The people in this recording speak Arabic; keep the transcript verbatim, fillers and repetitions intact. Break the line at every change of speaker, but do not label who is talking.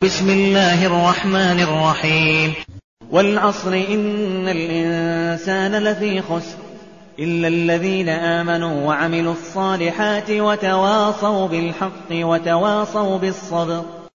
بسم الله الرحمن الرحيم والعصر إن الإنسان لفي خسر إلا الذين آمنوا وعملوا الصالحات وتواصوا بالحق وتواصوا بالصبر